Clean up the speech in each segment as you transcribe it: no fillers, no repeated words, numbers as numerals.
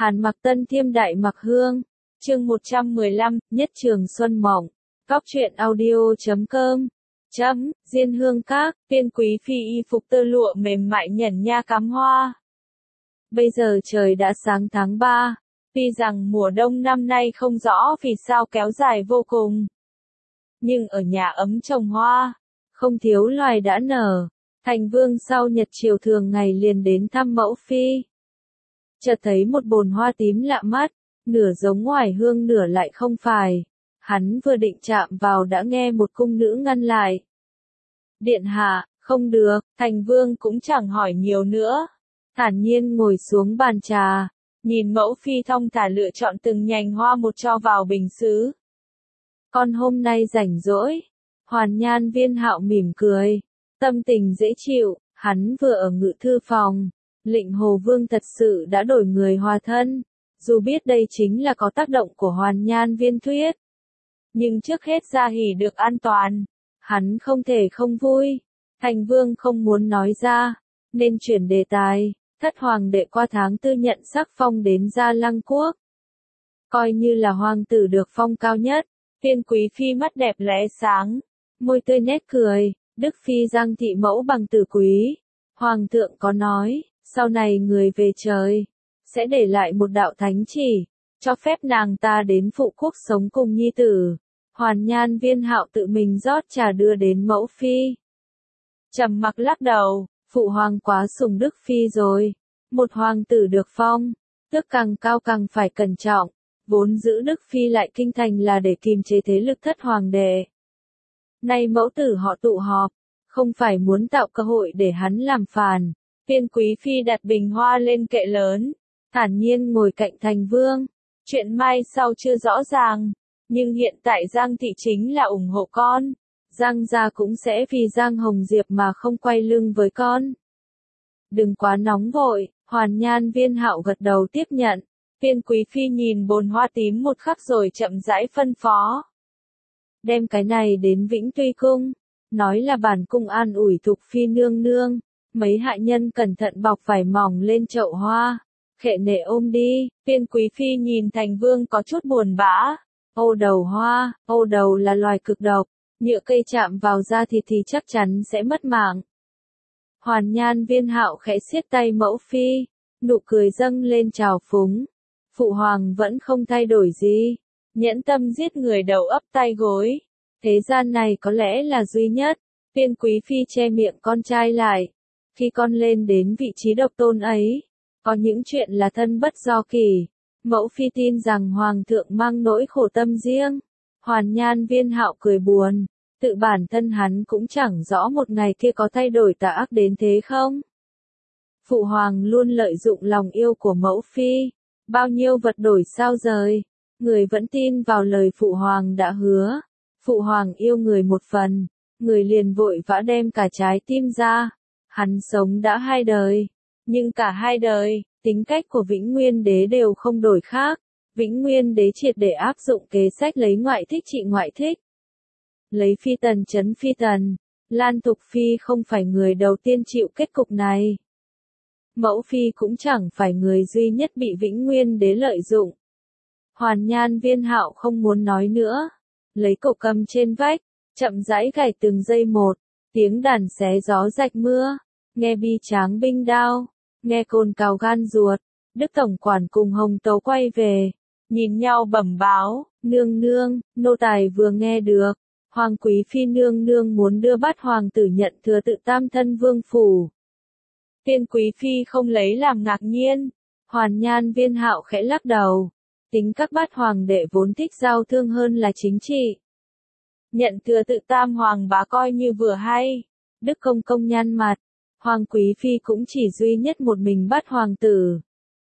Hàn Mặc Tân Thiêm Đại Mặc Hương. Chương 115, Nhất Trường Xuân Mộng. Góc truyện audio.com. Diên hương các, tiên quý phi y phục tơ lụa mềm mại nhẩn nha cắm hoa. Bây giờ trời đã sáng tháng 3, tuy rằng mùa đông năm nay không rõ vì sao kéo dài vô cùng. Nhưng ở nhà ấm trồng hoa, không thiếu loài đã nở. Thành Vương sau nhật chiều thường ngày liền đến thăm mẫu phi. Chợt thấy một bồn hoa tím lạ mắt, nửa giống ngoài hương nửa lại không phải. Hắn vừa định chạm vào đã nghe một cung nữ ngăn lại. Điện hạ, không được, Thành Vương cũng chẳng hỏi nhiều nữa. Thản nhiên ngồi xuống bàn trà, nhìn mẫu phi thong thả lựa chọn từng nhành hoa một cho vào bình sứ. Con hôm nay rảnh rỗi. Hoàn Nhan Viên Hạo mỉm cười, tâm tình dễ chịu, hắn vừa ở ngự thư phòng. Lệnh Hồ Vương thật sự đã đổi người hòa thân, dù biết đây chính là có tác động của Hoàn Nhan Viên Thuyết. Nhưng trước hết Gia Hỉ được an toàn, hắn không thể không vui. Thành Vương không muốn nói ra, nên chuyển đề tài. Thất hoàng đệ qua tháng 4 nhận sắc phong đến Gia Lăng Quốc. Coi như là hoàng tử được phong cao nhất, tiên quý phi mắt đẹp lóe sáng, môi tươi nét cười, Đức phi Giang thị mẫu bằng tử quý. Hoàng thượng có nói, sau này người về trời, sẽ để lại một đạo thánh chỉ, cho phép nàng ta đến phụ quốc sống cùng nhi tử. Hoàn Nhan Viên Hạo tự mình rót trà đưa đến mẫu phi. Trầm mặc lắc đầu, phụ hoàng quá sủng Đức phi rồi. Một hoàng tử được phong, tước càng cao càng phải cẩn trọng. Vốn giữ Đức phi lại kinh thành là để kiềm chế thế lực thất hoàng đệ. Nay mẫu tử họ tụ họp, không phải muốn tạo cơ hội để hắn làm phản. Tiên quý phi đặt bình hoa lên kệ lớn, thản nhiên ngồi cạnh Thành Vương. Chuyện mai sau chưa rõ ràng, nhưng hiện tại Giang thị chính là ủng hộ con. Giang gia cũng sẽ vì Giang Hồng Diệp mà không quay lưng với con. Đừng quá nóng vội, Hoàn Nhan Viên Hạo gật đầu tiếp nhận. Tiên quý phi nhìn bồn hoa tím một khắc rồi chậm rãi phân phó. Đem cái này đến Vĩnh Tuy Cung, nói là bản cung an ủi Thục phi nương nương. Mấy hạ nhân cẩn thận bọc vải mỏng lên chậu hoa, khệ nệ ôm đi. Tiên quý phi nhìn Thành Vương có chút buồn bã. Ô đầu hoa, ô đầu là loài cực độc, nhựa cây chạm vào da thịt thì chắc chắn sẽ mất mạng. Hoàn Nhan Viên Hạo khẽ siết tay mẫu phi, nụ cười dâng lên trào phúng. Phụ hoàng vẫn không thay đổi gì, nhẫn tâm giết người đầu ấp tay gối. Thế gian này có lẽ là duy nhất. Tiên quý phi che miệng con trai lại. Khi con lên đến vị trí độc tôn ấy, có những chuyện là thân bất do kỳ. Mẫu phi tin rằng hoàng thượng mang nỗi khổ tâm riêng. Hoàn Nhan Viên Hạo cười buồn, tự bản thân hắn cũng chẳng rõ một ngày kia có thay đổi tà ác đến thế không. Phụ hoàng luôn lợi dụng lòng yêu của mẫu phi, bao nhiêu vật đổi sao rời, người vẫn tin vào lời phụ hoàng đã hứa. Phụ hoàng yêu người một phần, người liền vội vã đem cả trái tim ra. Hắn sống đã 2 đời, nhưng cả 2 đời, tính cách của Vĩnh Nguyên Đế đều không đổi khác. Vĩnh Nguyên Đế triệt để áp dụng kế sách lấy ngoại thích trị ngoại thích. Lấy phi tần trấn phi tần, Lan Thục phi không phải người đầu tiên chịu kết cục này. Mẫu phi cũng chẳng phải người duy nhất bị Vĩnh Nguyên Đế lợi dụng. Hoàn Nhan Viên Hạo không muốn nói nữa, lấy cậu cầm trên vách, chậm rãi gảy từng giây một. Tiếng đàn xé gió rạch mưa, nghe bi tráng binh đao, nghe cồn cào gan ruột. Đức tổng quản cùng Hồng Tấu quay về, nhìn nhau bẩm báo, nương nương, nô tài vừa nghe được, hoàng quý phi nương nương muốn đưa bát hoàng tử nhận thừa tự tam thân vương phủ. Tiên quý phi không lấy làm ngạc nhiên. Hoàn Nhan Viên Hạo khẽ lắc đầu, tính các bát hoàng đệ vốn thích giao thương hơn là chính trị. Nhận thừa tự tam hoàng bá coi như vừa hay. Đức công công nhăn mặt, hoàng quý phi cũng chỉ duy nhất một mình bát hoàng tử.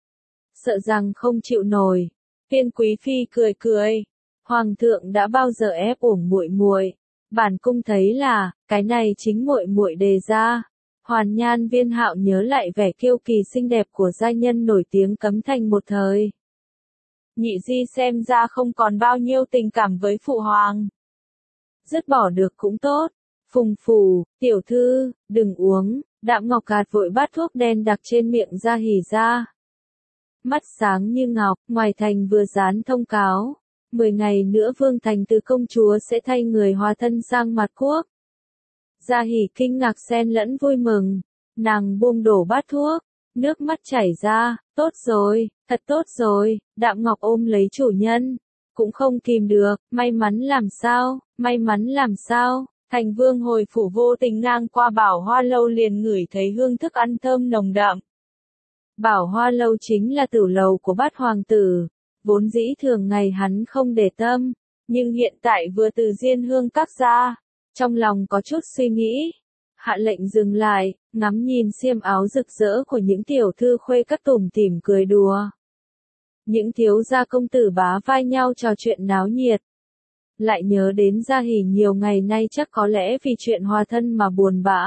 Sợ rằng không chịu nổi. Tiên quý phi cười cười, hoàng thượng đã bao giờ ép uổng muội muội, bản cung thấy là cái này chính muội muội đề ra. Hoàn Nhan Viên Hạo nhớ lại vẻ kiêu kỳ xinh đẹp của giai nhân nổi tiếng Cấm Thành một thời. Nhị di xem ra không còn bao nhiêu tình cảm với phụ hoàng. Dứt bỏ được cũng tốt. Phùng Phủ, tiểu thư, đừng uống. Đạm Ngọc gạt vội bát thuốc đen đặc trên miệng Gia Hỉ ra. mắt sáng như ngọc, ngoài thành vừa dán thông cáo. 10 ngày nữa Vương Thành Từ công chúa sẽ thay người hóa thân sang mặt quốc. Gia Hỷ kinh ngạc xen lẫn vui mừng, nàng buông đổ bát thuốc, nước mắt chảy ra, tốt rồi, thật tốt rồi, Đạm Ngọc ôm lấy chủ nhân, cũng không kìm được, may mắn làm sao, may mắn làm sao. Thành Vương hồi phủ vô tình ngang qua Bảo Hoa Lâu liền ngửi thấy hương thức ăn thơm nồng đậm. Bảo Hoa Lâu chính là tử lầu của bát hoàng tử, vốn dĩ thường ngày hắn không để tâm, nhưng hiện tại vừa từ Diên Hương Các ra, trong lòng có chút suy nghĩ. Hạ lệnh dừng lại, ngắm nhìn xiêm áo rực rỡ của những tiểu thư khuê các tủm tỉm cười đùa. Những thiếu gia công tử bá vai nhau trò chuyện náo nhiệt. Lại nhớ đến Gia Hỷ nhiều ngày nay chắc có lẽ vì chuyện hòa thân mà buồn bã.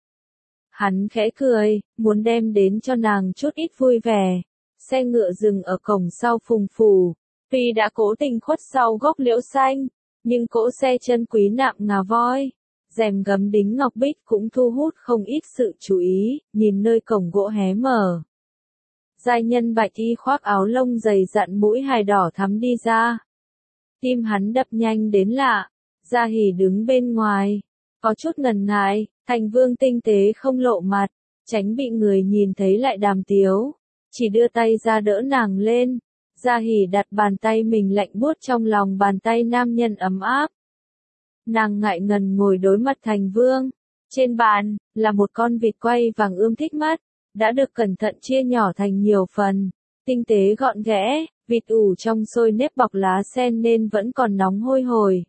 Hắn khẽ cười, muốn đem đến cho nàng chút ít vui vẻ. Xe ngựa dừng ở cổng sau phùng phủ. Tuy đã cố tình khuất sau gốc liễu xanh, nhưng cỗ xe chân quý nạm ngà voi. Rèm gấm đính ngọc bích cũng thu hút không ít sự chú ý, nhìn nơi cổng gỗ hé mở. Giai nhân bạch y khoác áo lông dày dặn mũi hài đỏ thắm đi ra. Tim hắn đập nhanh đến lạ, Gia Hỷ đứng bên ngoài, có chút ngần ngại, Thành Vương tinh tế không lộ mặt, tránh bị người nhìn thấy lại đàm tiếu, chỉ đưa tay ra đỡ nàng lên. Gia Hỷ đặt bàn tay mình lạnh buốt trong lòng bàn tay nam nhân ấm áp. Nàng ngại ngần ngồi đối mặt Thành Vương, trên bàn là một con vịt quay vàng ươm thích mắt, đã được cẩn thận chia nhỏ thành nhiều phần, tinh tế gọn ghẽ. Vịt ủ trong sôi nếp bọc lá sen nên vẫn còn nóng hôi hổi.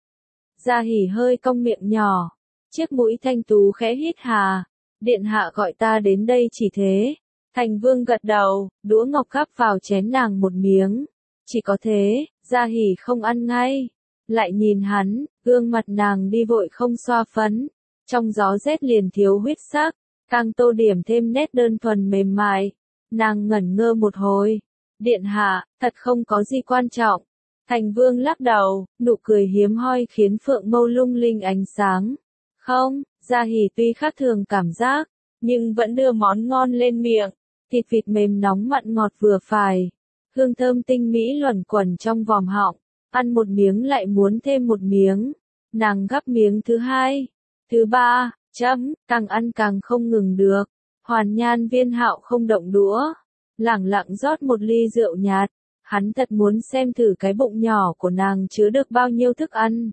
Gia Hỷ hơi cong miệng nhỏ, chiếc mũi thanh tú khẽ hít hà. Điện hạ gọi ta đến đây chỉ thế. Thành Vương gật đầu, đũa ngọc gắp vào chén nàng một miếng. Chỉ có thế, Gia Hỷ không ăn ngay. Lại nhìn hắn, gương mặt nàng đi vội không xoa phấn. Trong gió rét liền thiếu huyết sắc, càng tô điểm thêm nét đơn thuần mềm mại. Nàng ngẩn ngơ một hồi. Điện hạ, thật không có gì quan trọng. Thành Vương lắc đầu, nụ cười hiếm hoi khiến phượng mâu lung linh ánh sáng. Không, Gia Hỷ tuy khác thường cảm giác, nhưng vẫn đưa món ngon lên miệng. Thịt vịt mềm nóng mặn ngọt vừa phải. Hương thơm tinh mỹ luẩn quẩn trong vòm họng. Ăn một miếng lại muốn thêm một miếng. Nàng gắp miếng thứ hai, thứ ba, càng ăn càng không ngừng được. Hoàn Nhan Viên Hạo không động đũa. Lẳng lặng rót một ly rượu nhạt, hắn thật muốn xem thử cái bụng nhỏ của nàng chứa được bao nhiêu thức ăn.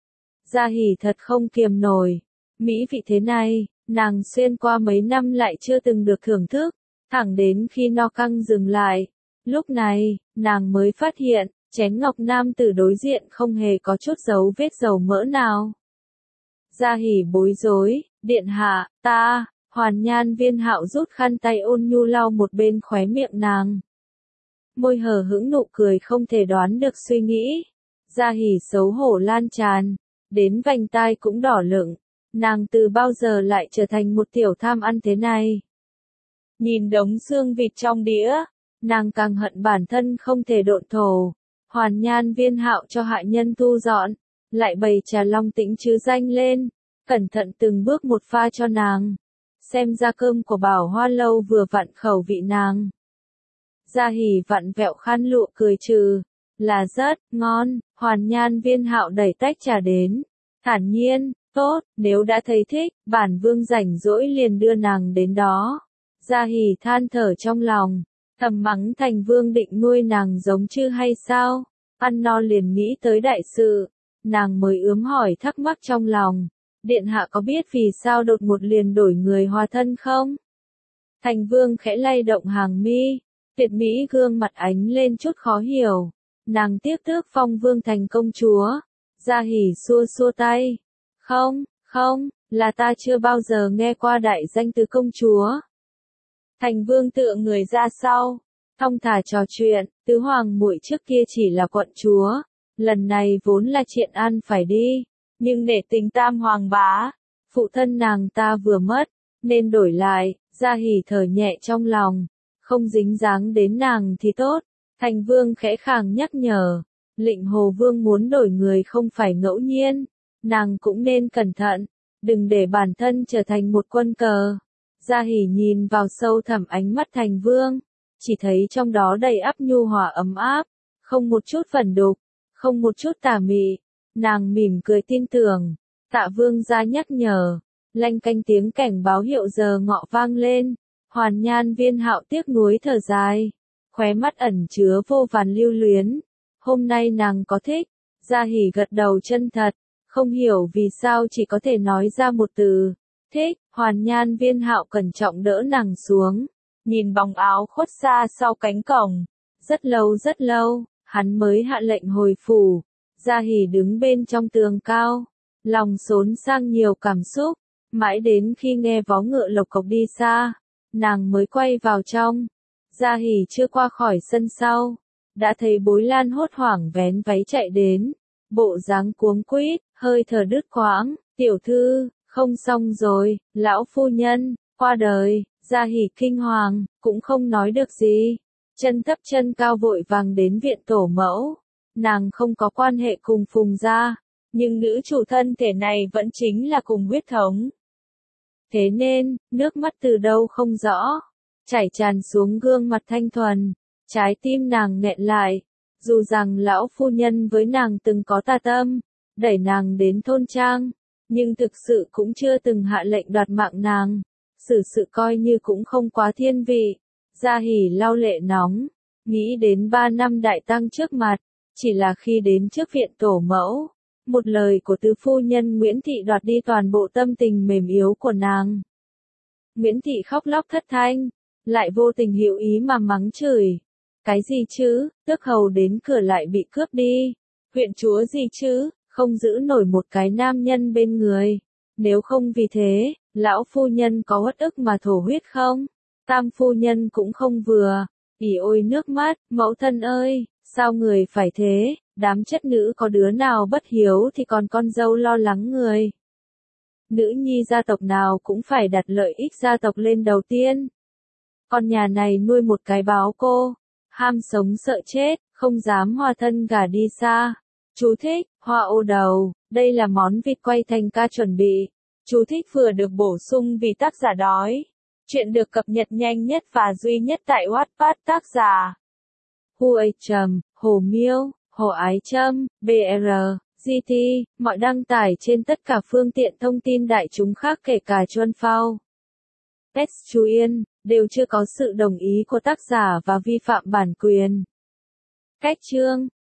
Gia Hỷ thật không kiềm nổi, mỹ vị thế này, nàng xuyên qua mấy năm lại chưa từng được thưởng thức, thẳng đến khi no căng dừng lại. Lúc này, nàng mới phát hiện, chén ngọc nam tử đối diện không hề có chút dấu vết dầu mỡ nào. Gia Hỷ bối rối, điện hạ, ta. Hoàn Nhan Viên Hạo rút khăn tay ôn nhu lau một bên khóe miệng nàng. Môi hờ hững nụ cười không thể đoán được suy nghĩ. Gia Hỷ xấu hổ lan tràn, đến vành tai cũng đỏ lựng. Nàng từ bao giờ lại trở thành một tiểu tham ăn thế này? Nhìn đống xương vịt trong đĩa, nàng càng hận bản thân không thể độn thổ. Hoàn Nhan Viên Hạo cho hạ nhân thu dọn, lại bày trà long tĩnh chứ danh lên, cẩn thận từng bước một pha cho nàng. Xem ra cơm của Bảo Hoa Lâu vừa vặn khẩu vị nàng. Gia Hỷ vặn vẹo khăn lụa cười trừ, là rất ngon. Hoàn Nhan Viên Hạo đẩy tách trà đến, thản nhiên, tốt, nếu đã thấy thích, bản vương rảnh rỗi liền đưa nàng đến đó. Gia Hỷ than thở trong lòng, thầm mắng Thành Vương định nuôi nàng giống chứ hay sao, ăn no liền nghĩ tới đại sự, nàng mới ướm hỏi thắc mắc trong lòng. Điện hạ có biết vì sao đột ngột liền đổi người hòa thân không? Thành Vương khẽ lay động hàng mi, tuyệt mỹ gương mặt ánh lên chút khó hiểu. Nàng tiếp tước phong vương thành công chúa. Gia Hỷ xua xua tay. Không, là ta chưa bao giờ nghe qua đại danh từ công chúa. Thành Vương tựa người ra sau, thong thả trò chuyện, tứ hoàng muội trước kia chỉ là quận chúa, lần này vốn là Triện An phải đi. Nhưng để tình tam hoàng bá, phụ thân nàng ta vừa mất, nên đổi lại. Gia Hỷ thở nhẹ trong lòng, không dính dáng đến nàng thì tốt. Thành Vương khẽ khàng nhắc nhở, Lệnh Hồ Vương muốn đổi người không phải ngẫu nhiên, nàng cũng nên cẩn thận, đừng để bản thân trở thành một quân cờ. Gia Hỷ nhìn vào sâu thẳm ánh mắt Thành Vương, chỉ thấy trong đó đầy ắp nhu hòa ấm áp, không một chút vẩn đục, không một chút tà mị. Nàng mỉm cười tin tưởng. Tạ Vương gia nhắc nhở, lanh canh tiếng cảnh báo hiệu giờ ngọ vang lên. Hoàn Nhan Viên Hạo tiếc nuối thở dài, khóe mắt ẩn chứa vô vàn lưu luyến. Hôm nay nàng có thích. Gia Hỉ gật đầu chân thật, không hiểu vì sao chỉ có thể nói ra một từ, thích. Hoàn Nhan Viên Hạo cẩn trọng đỡ nàng xuống, nhìn bóng áo khuất xa sau cánh cổng. Rất lâu, hắn mới hạ lệnh hồi phủ. Gia Hỉ đứng bên trong tường cao, lòng xốn sang nhiều cảm xúc, mãi đến khi nghe vó ngựa lộc cộc đi xa, nàng mới quay vào trong. Gia Hỉ chưa qua khỏi sân sau, đã thấy Bối Lan hốt hoảng vén váy chạy đến, bộ dáng cuống quýt, hơi thở đứt quãng. Tiểu thư, không xong rồi, lão phu nhân qua đời. Gia Hỉ kinh hoàng, cũng không nói được gì, chân thấp chân cao vội vàng đến viện tổ mẫu. Nàng không có quan hệ cùng Phùng gia, nhưng nữ chủ thân thể này vẫn chính là cùng huyết thống. Thế nên, nước mắt từ đâu không rõ, chảy tràn xuống gương mặt thanh thuần, trái tim nàng nghẹn lại. Dù rằng lão phu nhân với nàng từng có tà tâm, đẩy nàng đến thôn trang, nhưng thực sự cũng chưa từng hạ lệnh đoạt mạng nàng, xử sự coi như cũng không quá thiên vị. Gia Hỉ lau lệ nóng, nghĩ đến 3 năm đại tăng trước mặt, chỉ là khi đến trước viện tổ mẫu, một lời của tứ phu nhân Nguyễn Thị đoạt đi toàn bộ tâm tình mềm yếu của nàng. Nguyễn Thị khóc lóc thất thanh, lại vô tình hữu ý mà mắng chửi. Cái gì chứ, tước hầu đến cửa lại bị cướp đi. Huyện chúa gì chứ, không giữ nổi một cái nam nhân bên người. Nếu không vì thế, lão phu nhân có uất ức mà thổ huyết không? Tam phu nhân cũng không vừa. Ỉ ôi nước mắt, mẫu thân ơi, sao người phải thế? Đám chất nữ có đứa nào bất hiếu thì còn con dâu lo lắng người. Nữ nhi gia tộc nào cũng phải đặt lợi ích gia tộc lên đầu tiên. Con nhà này nuôi một cái báo cô, ham sống sợ chết, không dám hòa thân gả đi xa. Chú thích, hoa ô đầu, đây là món vịt quay thành ca chuẩn bị. Chú thích vừa được bổ sung vì tác giả đói. Chuyện được cập nhật nhanh nhất và duy nhất tại Wattpad tác giả. Hồ Miêu, Hồ Ái Trâm, BR, GT, mọi đăng tải trên tất cả phương tiện thông tin đại chúng khác kể cả Chuan Phao. Chú Yên, đều chưa có sự đồng ý của tác giả và vi phạm bản quyền. Cách chương